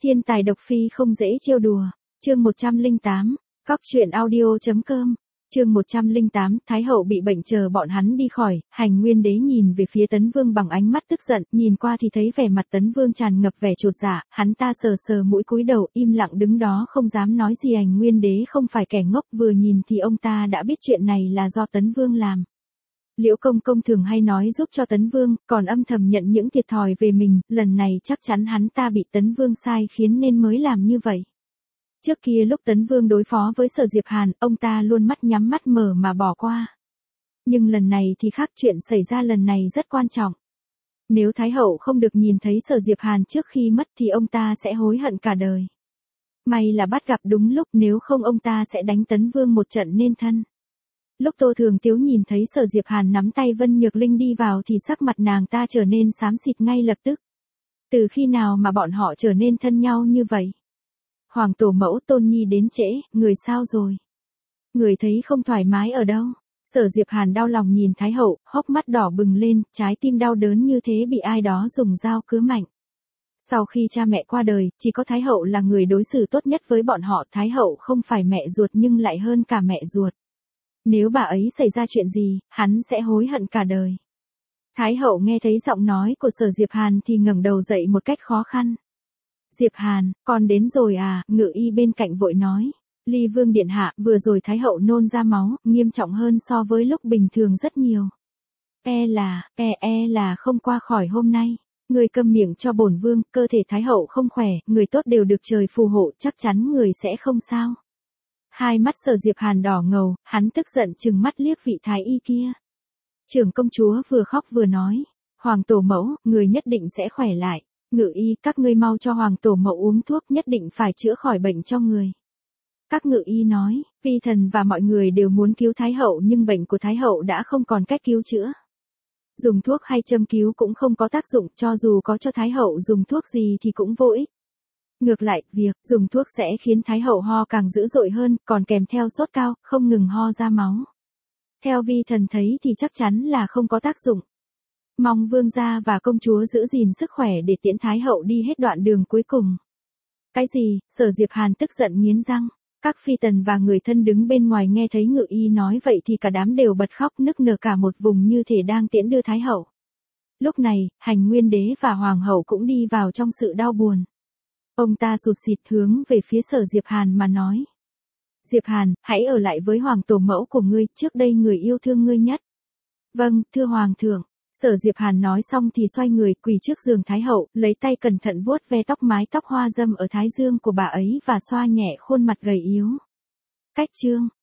Thiên tài độc phi không dễ trêu đùa. Chương 108. Cóc truyện audio.com. Chương 108, Thái hậu bị bệnh chờ bọn hắn đi khỏi, Hành Nguyên đế nhìn về phía Tấn Vương bằng ánh mắt tức giận, nhìn qua thì thấy vẻ mặt Tấn Vương tràn ngập vẻ chột dạ, hắn ta sờ sờ mũi cúi đầu, im lặng đứng đó không dám nói gì. Hành Nguyên đế không phải kẻ ngốc, vừa nhìn thì ông ta đã biết chuyện này là do Tấn Vương làm. Liễu công công thường hay nói giúp cho Tấn Vương, còn âm thầm nhận những thiệt thòi về mình, lần này chắc chắn hắn ta bị Tấn Vương sai khiến nên mới làm như vậy. Trước kia lúc Tấn Vương đối phó với Sở Diệp Hàn, ông ta luôn mắt nhắm mắt mở mà bỏ qua. Nhưng lần này thì khác, chuyện xảy ra lần này rất quan trọng. Nếu Thái hậu không được nhìn thấy Sở Diệp Hàn trước khi mất thì ông ta sẽ hối hận cả đời. May là bắt gặp đúng lúc, nếu không ông ta sẽ đánh Tấn Vương một trận nên thân. Lúc Tô Thường Tiếu nhìn thấy Sở Diệp Hàn nắm tay Vân Nhược Linh đi vào thì sắc mặt nàng ta trở nên xám xịt ngay lập tức. Từ khi nào mà bọn họ trở nên thân nhau như vậy? Hoàng tổ mẫu, Tôn Nhi đến trễ, người sao rồi? Người thấy không thoải mái ở đâu? Sở Diệp Hàn đau lòng nhìn Thái hậu, hốc mắt đỏ bừng lên, trái tim đau đớn như thế bị ai đó dùng dao cứa mạnh. Sau khi cha mẹ qua đời, chỉ có Thái hậu là người đối xử tốt nhất với bọn họ. Thái hậu không phải mẹ ruột nhưng lại hơn cả mẹ ruột. Nếu bà ấy xảy ra chuyện gì, hắn sẽ hối hận cả đời. Thái hậu nghe thấy giọng nói của Sở Diệp Hàn thì ngẩng đầu dậy một cách khó khăn. Diệp Hàn, con đến rồi à? Ngự y bên cạnh vội nói. Ly Vương điện hạ, vừa rồi Thái hậu nôn ra máu, nghiêm trọng hơn so với lúc bình thường rất nhiều. E là không qua khỏi hôm nay. Người câm miệng cho bổn vương, cơ thể Thái hậu không khỏe, người tốt đều được trời phù hộ, chắc chắn người sẽ không sao. Hai mắt Sở Diệp Hàn đỏ ngầu, hắn tức giận trừng mắt liếc vị thái y kia. Trưởng công chúa vừa khóc vừa nói. Hoàng tổ mẫu, người nhất định sẽ khỏe lại. Ngự y, các ngươi mau cho hoàng tổ mẫu uống thuốc, nhất định phải chữa khỏi bệnh cho người. Các ngự y nói, vi thần và mọi người đều muốn cứu Thái hậu nhưng bệnh của Thái hậu đã không còn cách cứu chữa. Dùng thuốc hay châm cứu cũng không có tác dụng, cho dù có cho Thái hậu dùng thuốc gì thì cũng vô ích. Ngược lại, việc dùng thuốc sẽ khiến Thái hậu ho càng dữ dội hơn, còn kèm theo sốt cao, không ngừng ho ra máu. Theo vi thần thấy thì chắc chắn là không có tác dụng. Mong vương gia và công chúa giữ gìn sức khỏe để tiễn Thái hậu đi hết đoạn đường cuối cùng. Cái gì? Sở Diệp Hàn tức giận nghiến răng. Các phi tần và người thân đứng bên ngoài nghe thấy ngự y nói vậy thì cả đám đều bật khóc nức nở cả một vùng như thể đang tiễn đưa Thái hậu. Lúc này, Hành Nguyên đế và Hoàng hậu cũng đi vào trong sự đau buồn. Ông ta sụt sịt hướng về phía Sở Diệp Hàn mà nói. Diệp Hàn, hãy ở lại với hoàng tổ mẫu của ngươi, trước đây người yêu thương ngươi nhất. Vâng, thưa hoàng thượng. Sở Diệp Hàn nói xong thì xoay người quỳ trước giường Thái hậu, lấy tay cẩn thận vuốt ve tóc mái tóc hoa dâm ở thái dương của bà ấy và xoa nhẹ khuôn mặt gầy yếu. Cách chương